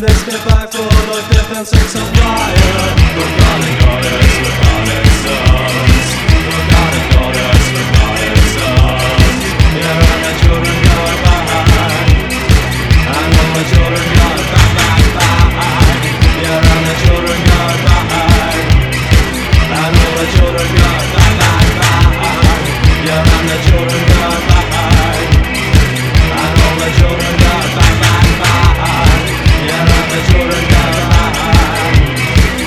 they step back full of defenses of fire. Forgotten goddess, forgotten sons. Forgotten goddess, forgotten sons. Yeah, and the children go back. And all the children go back. Yeah, and the children go back. And all the children go back. Yeah, and the children go back. And all the children go back. Yeah, and the children go back.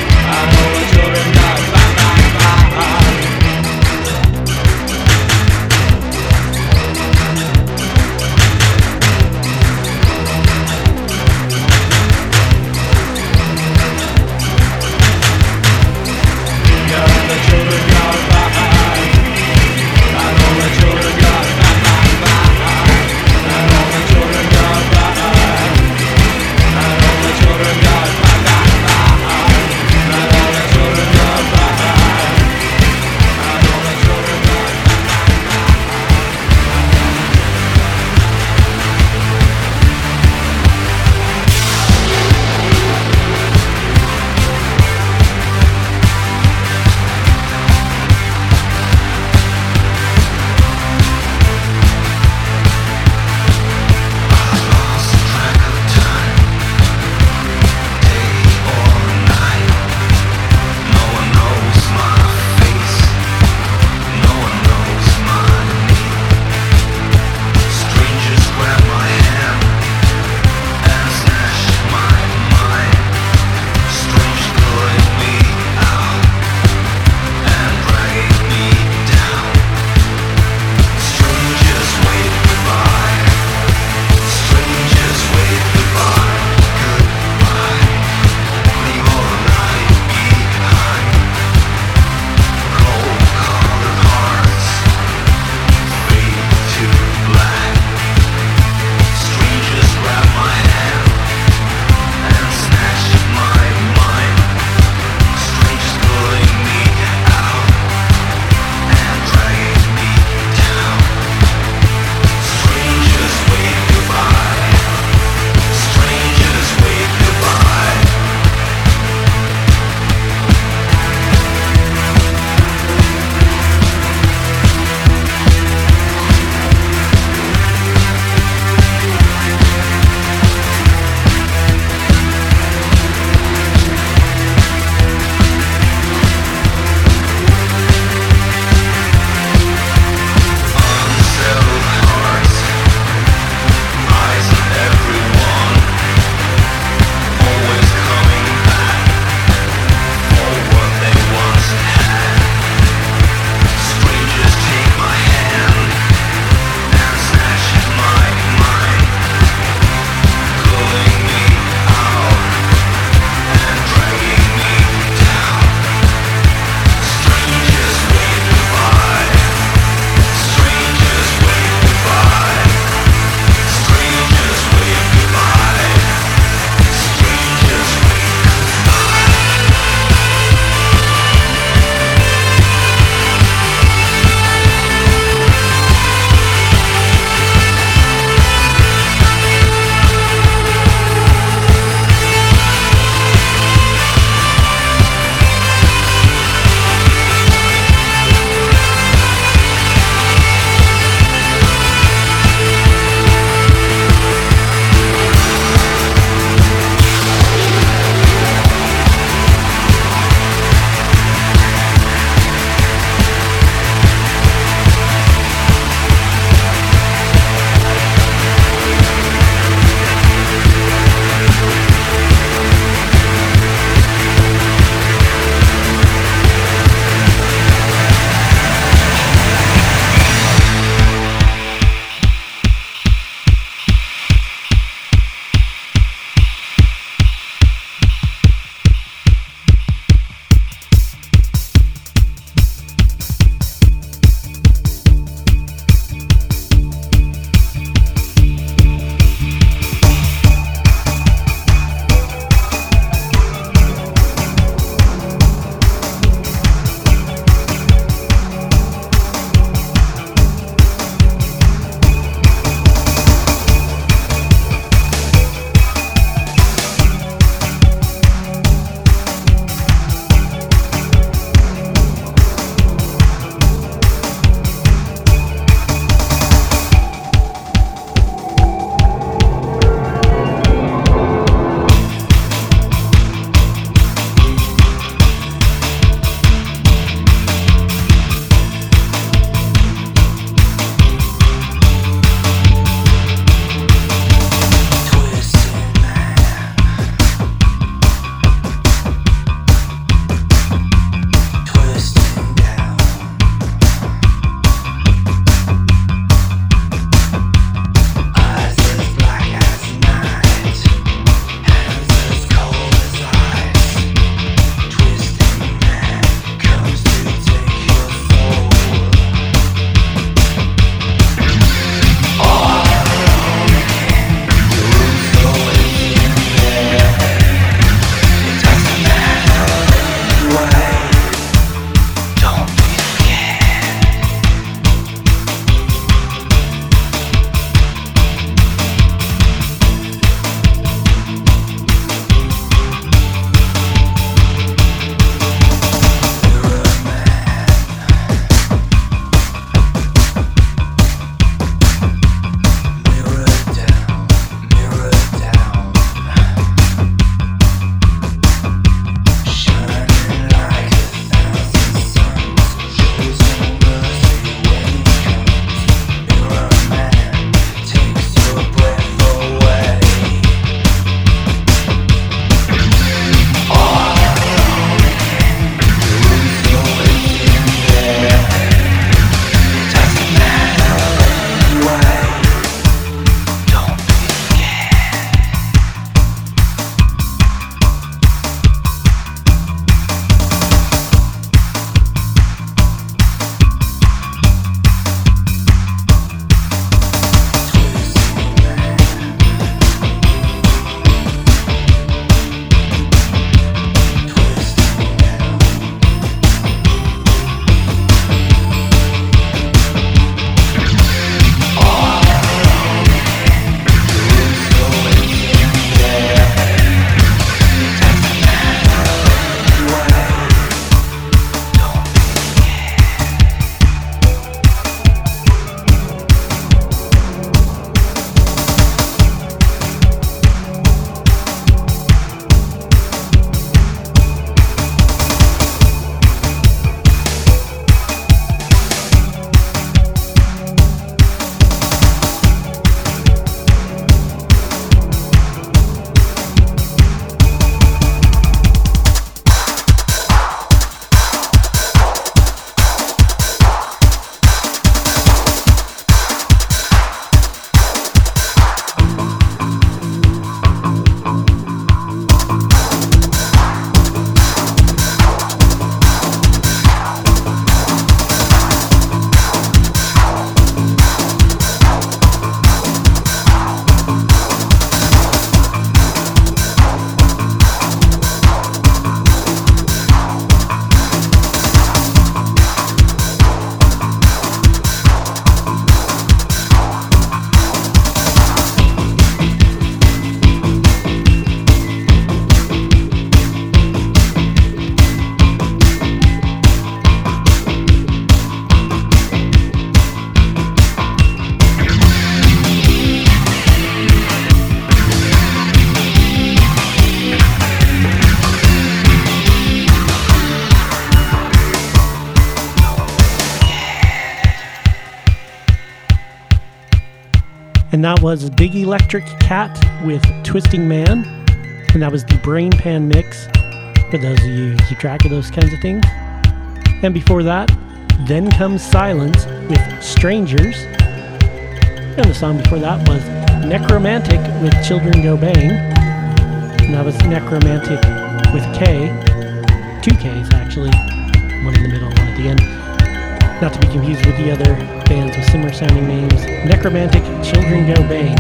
And that was Big Electric Cat with Twisting Man. And that was the Brain Pan mix, for those of you who keep track of those kinds of things. And before that, Then Comes Silence with Strangers. And the song before that was Necromantic with Children Go Bang. And that was Necromantic with K. 2 Ks, actually. One in the middle, one at the end. Not to be confused with the other bands with similar sounding names. Necromantic, Children Go Bang.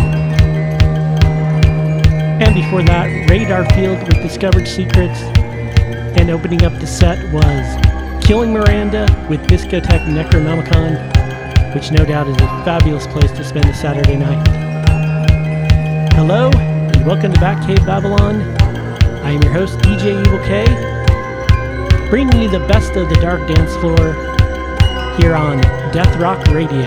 And before that, Radar Field with Discovered Secrets. And opening up the set was Killing Miranda with Discotheque Necronomicon, which no doubt is a fabulous place to spend a Saturday night. Hello, and welcome to Batcave Babylon. I am your host, DJ Evil K, bringing you the best of the dark dance floor here on Death Rock Radio.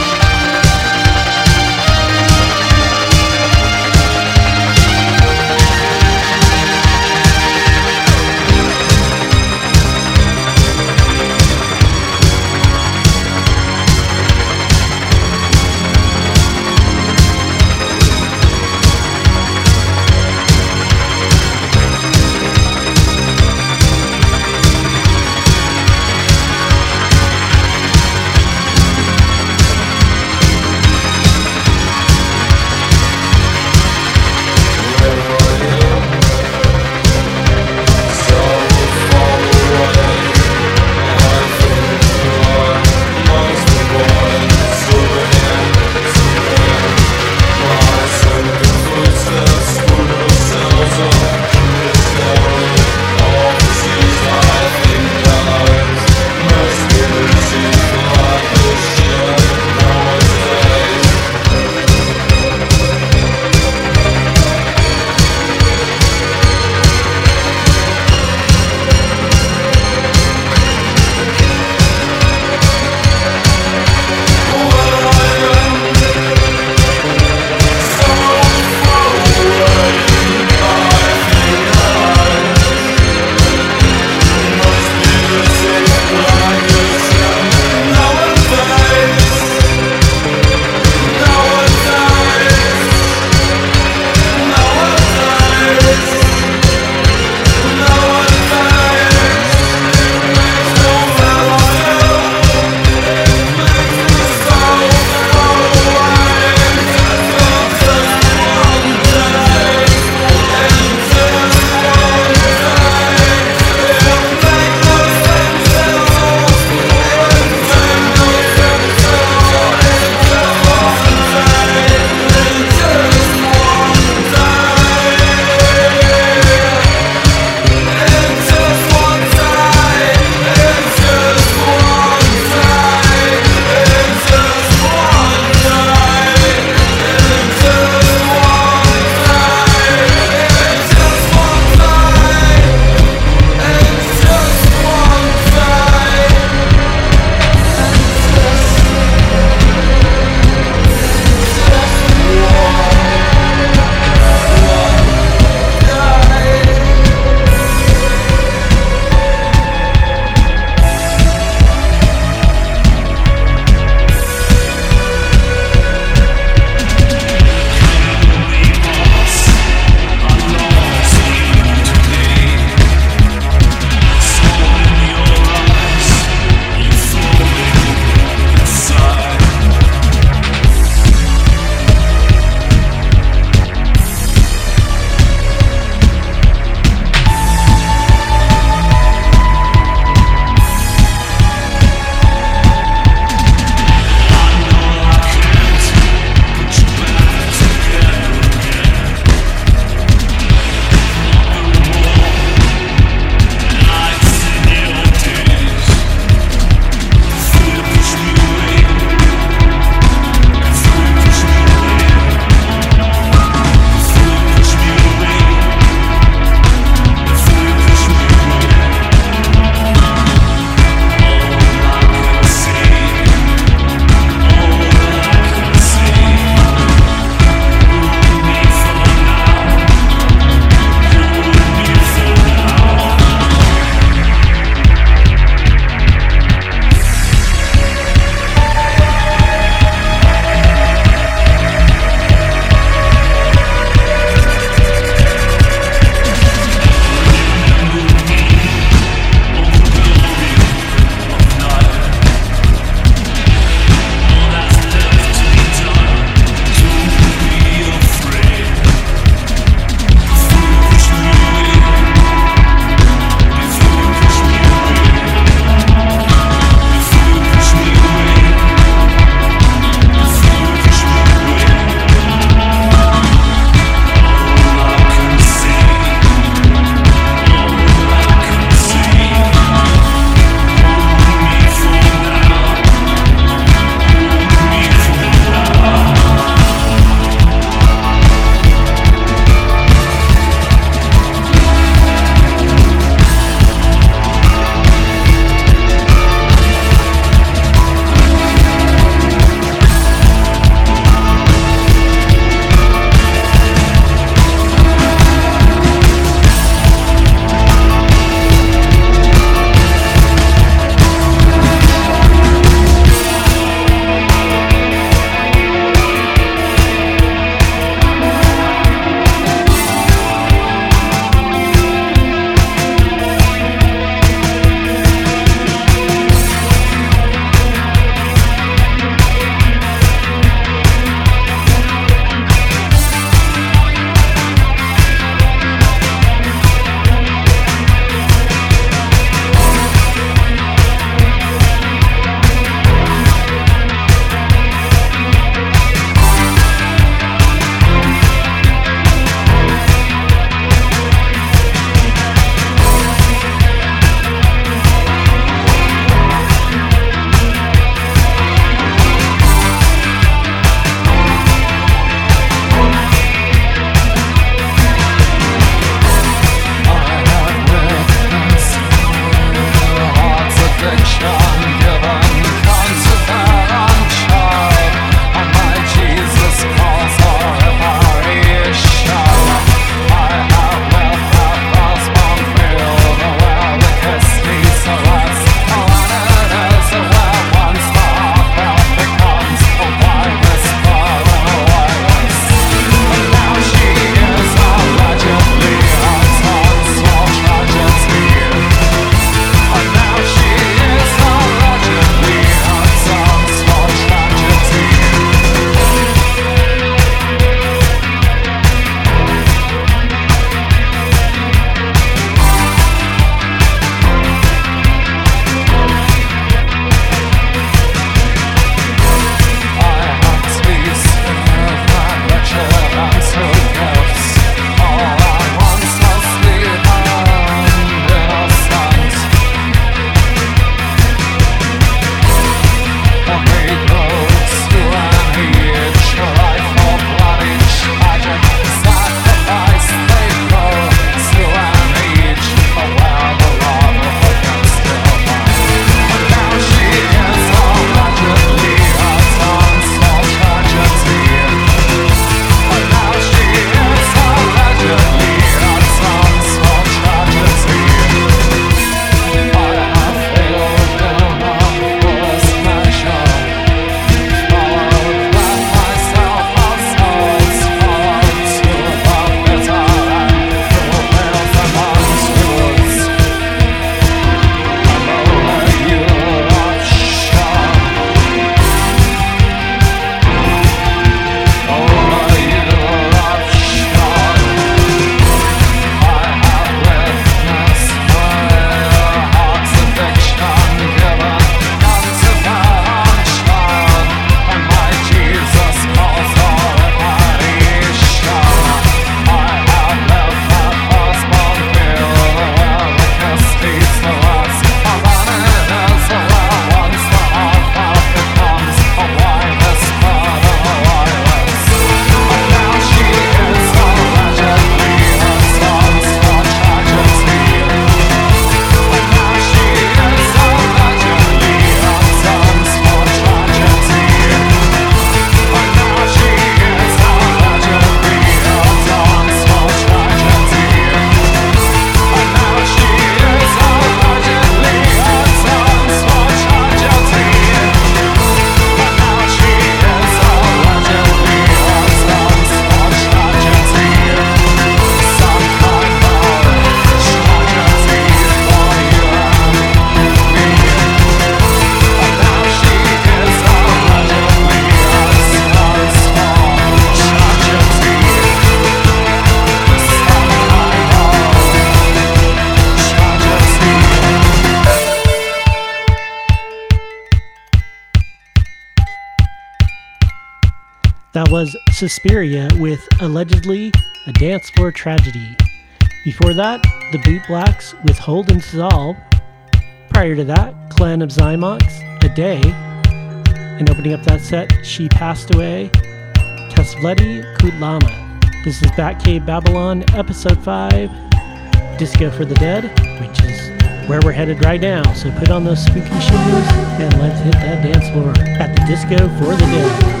That was Suspiria with Allegedly a Dance Floor Tragedy. Before that, the Boot Blacks with Hold and Dissolve. Prior to that, Clan of Zymox, A Day. And opening up that set, She Passed Away, Kasvleti Kutlama. This is Batcave Babylon, Episode 5, Disco for the Dead, which is where we're headed right now. So put on those spooky shoes and let's hit that dance floor at the Disco for the Dead.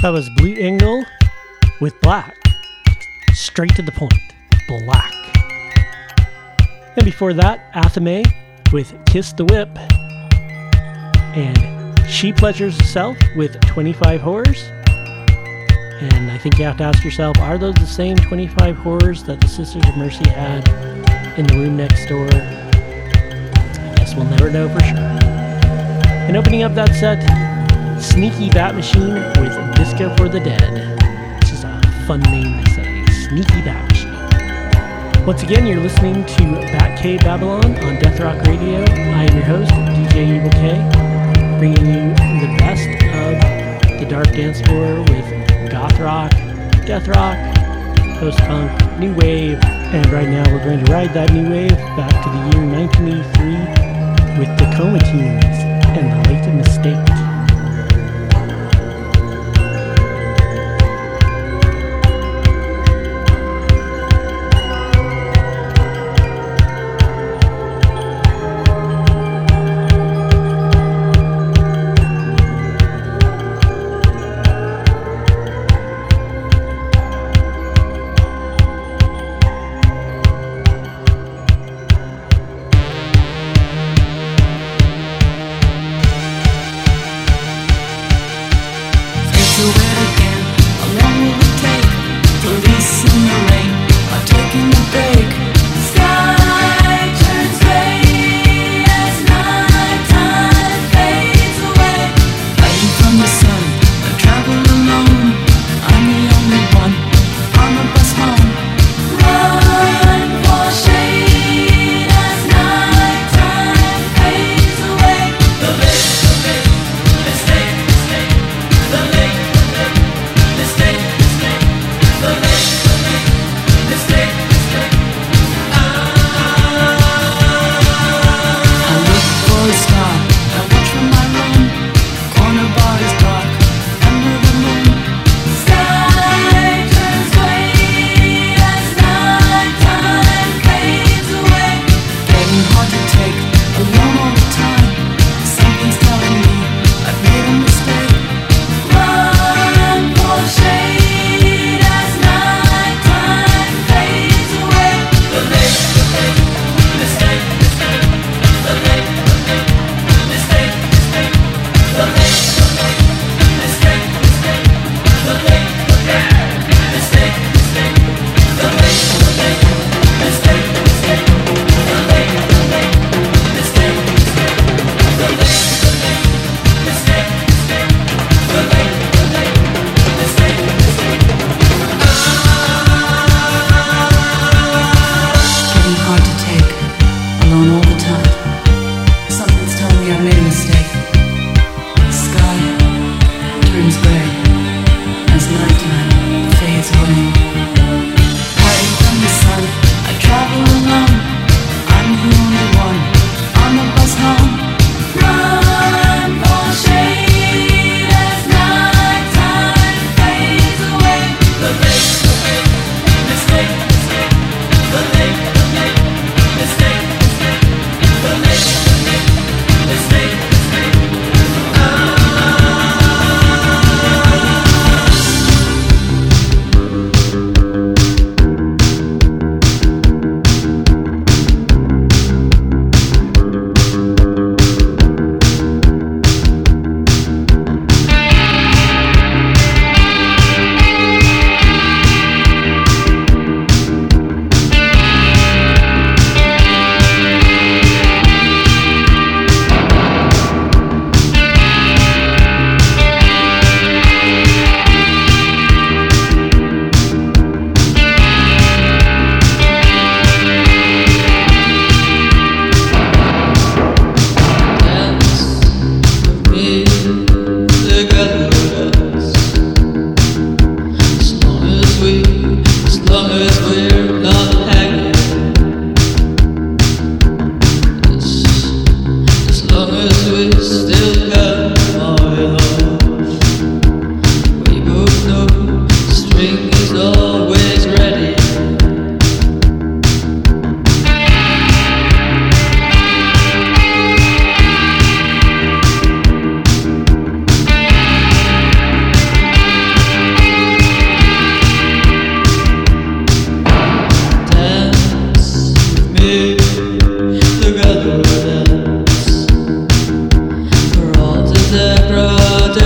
That was Blue Engel with Black. Straight to the point. Black. And before that, Athame with Kiss the Whip. And She Pleasures Herself with 25 Horrors. And I think you have to ask yourself, are those the same 25 horrors that the Sisters of Mercy had in the room next door? I guess we'll never know for sure. And opening up that set, Sneaky Bat Machine with Disco for the Dead. Which is a fun name to say, Sneaky Bat Machine. Once again, you're listening to Bat Cave Babylon on Death Rock Radio. I am your host, DJ Evil K, bringing you the best of the dark dance floor with goth rock, death rock, post-punk, new wave, and right now we're going to ride that new wave back to the year 1983 with the Coma Teens and the Late Mistake.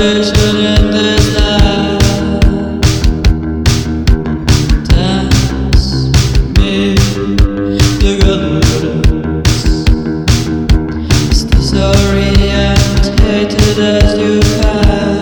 salvation in this life. Dance me the good words. Is this orientated as you can?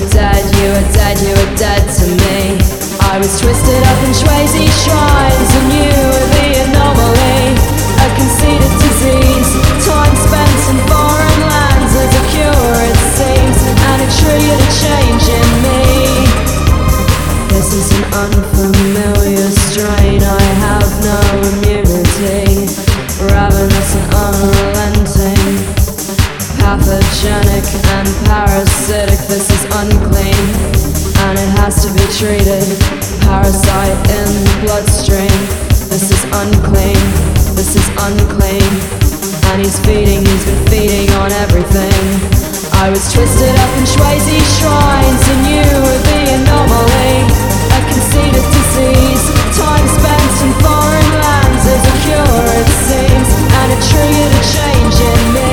dead, you were dead, you were dead to me. I was twisted up in Swayze shrines, and you were the anomaly, a conceited disease. Time spent in foreign lands as a cure, it seems, and it triggered a change in me. This is an unfamiliar strain, I have no immunity. Ravenous and unrelenting, pathogenic and parasitic. This is unclean, and it has to be treated. Parasite in the bloodstream. This is unclean, this is unclean. And he's been feeding on everything. I was twisted up in Swayze shrines, and you were the anomaly, a conceited disease. Time spent in foreign lands as a cure, it seems, and it triggered a change in me.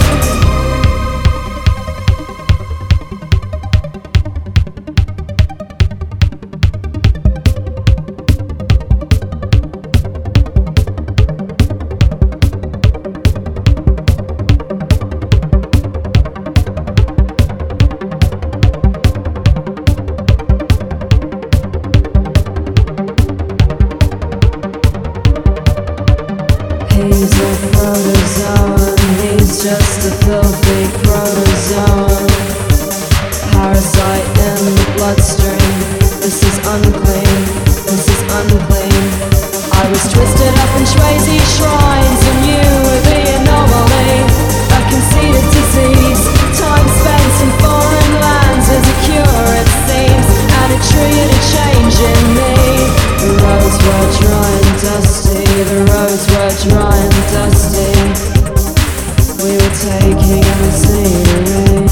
He's a protozoan, he's just a filthy protozoan. Parasite in the bloodstream. This is unclean, this is unclean. I was twisted up in Swayze shrines, and you were the anomaly, a conceited disease. Time spent in foreign lands as a cure, it seems, and it triggered a change in me. The roads were dry and dusty, the roads were dry and dusty. We were taking in the scenery,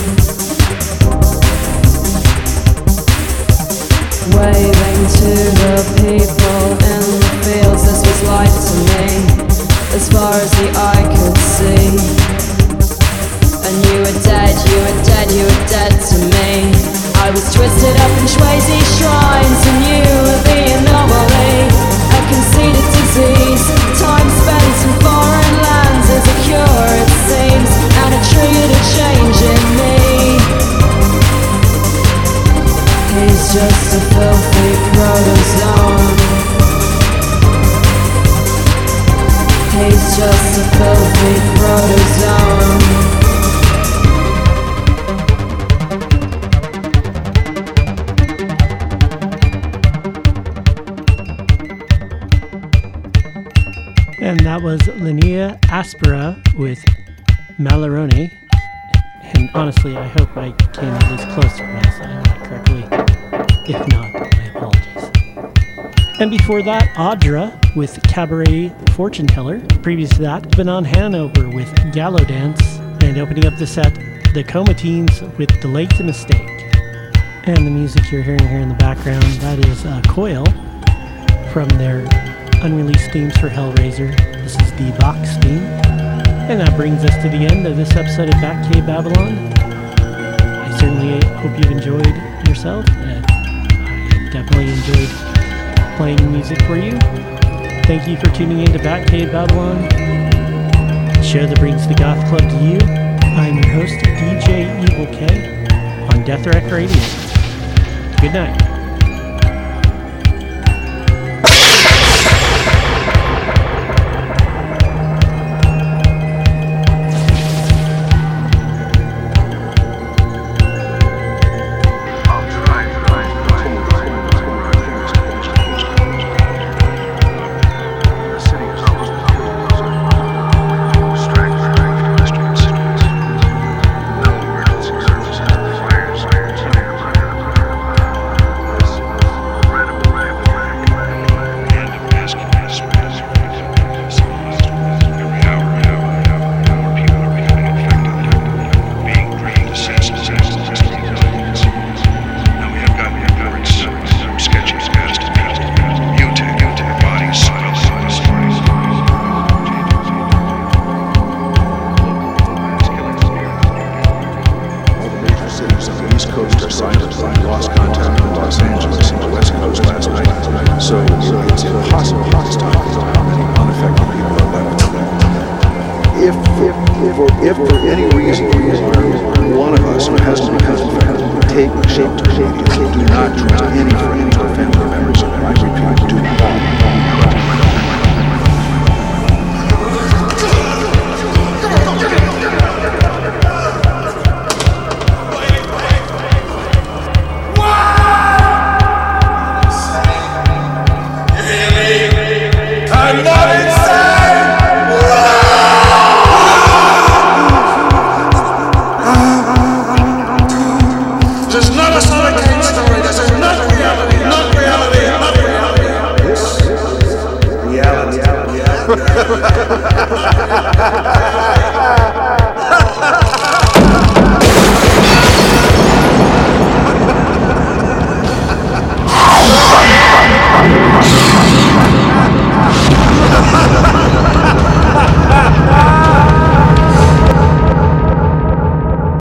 waving to the people in the fields. This was life to me, as far as the eye could see. And you were dead, you were dead, you were dead to me. I was twisted up in Swayze shrines, and you were the anomaly, a conceited disease. Time spent in foreign lands as a cure, it seems, and it triggered a change in me. He's just a filthy protozoan. He's just a filthy protozoan. And that was Linnea Aspera with Malarone. And honestly, I hope I came at least close to pronouncing that correctly. If not, my apologies. And before that, Audra with Cabaret Fortune Teller. Previous to that, Benon Hanover with Gallo Dance. And opening up the set, the Comatines with Delayed to Mistake. And the music you're hearing here in the background, that is Coil from their unreleased themes for Hellraiser. This is the Vox theme. And that brings us to the end of this episode of Batcave Babylon. I certainly hope you've enjoyed yourself. I definitely enjoyed playing music for you. Thank you for tuning in to Batcave Babylon, the show that brings the goth club to you. I'm your host, DJ Evil K, on Death Wreck Radio. Good night. shelter immediately. Do not trust any friend or family members. I repeat, do not.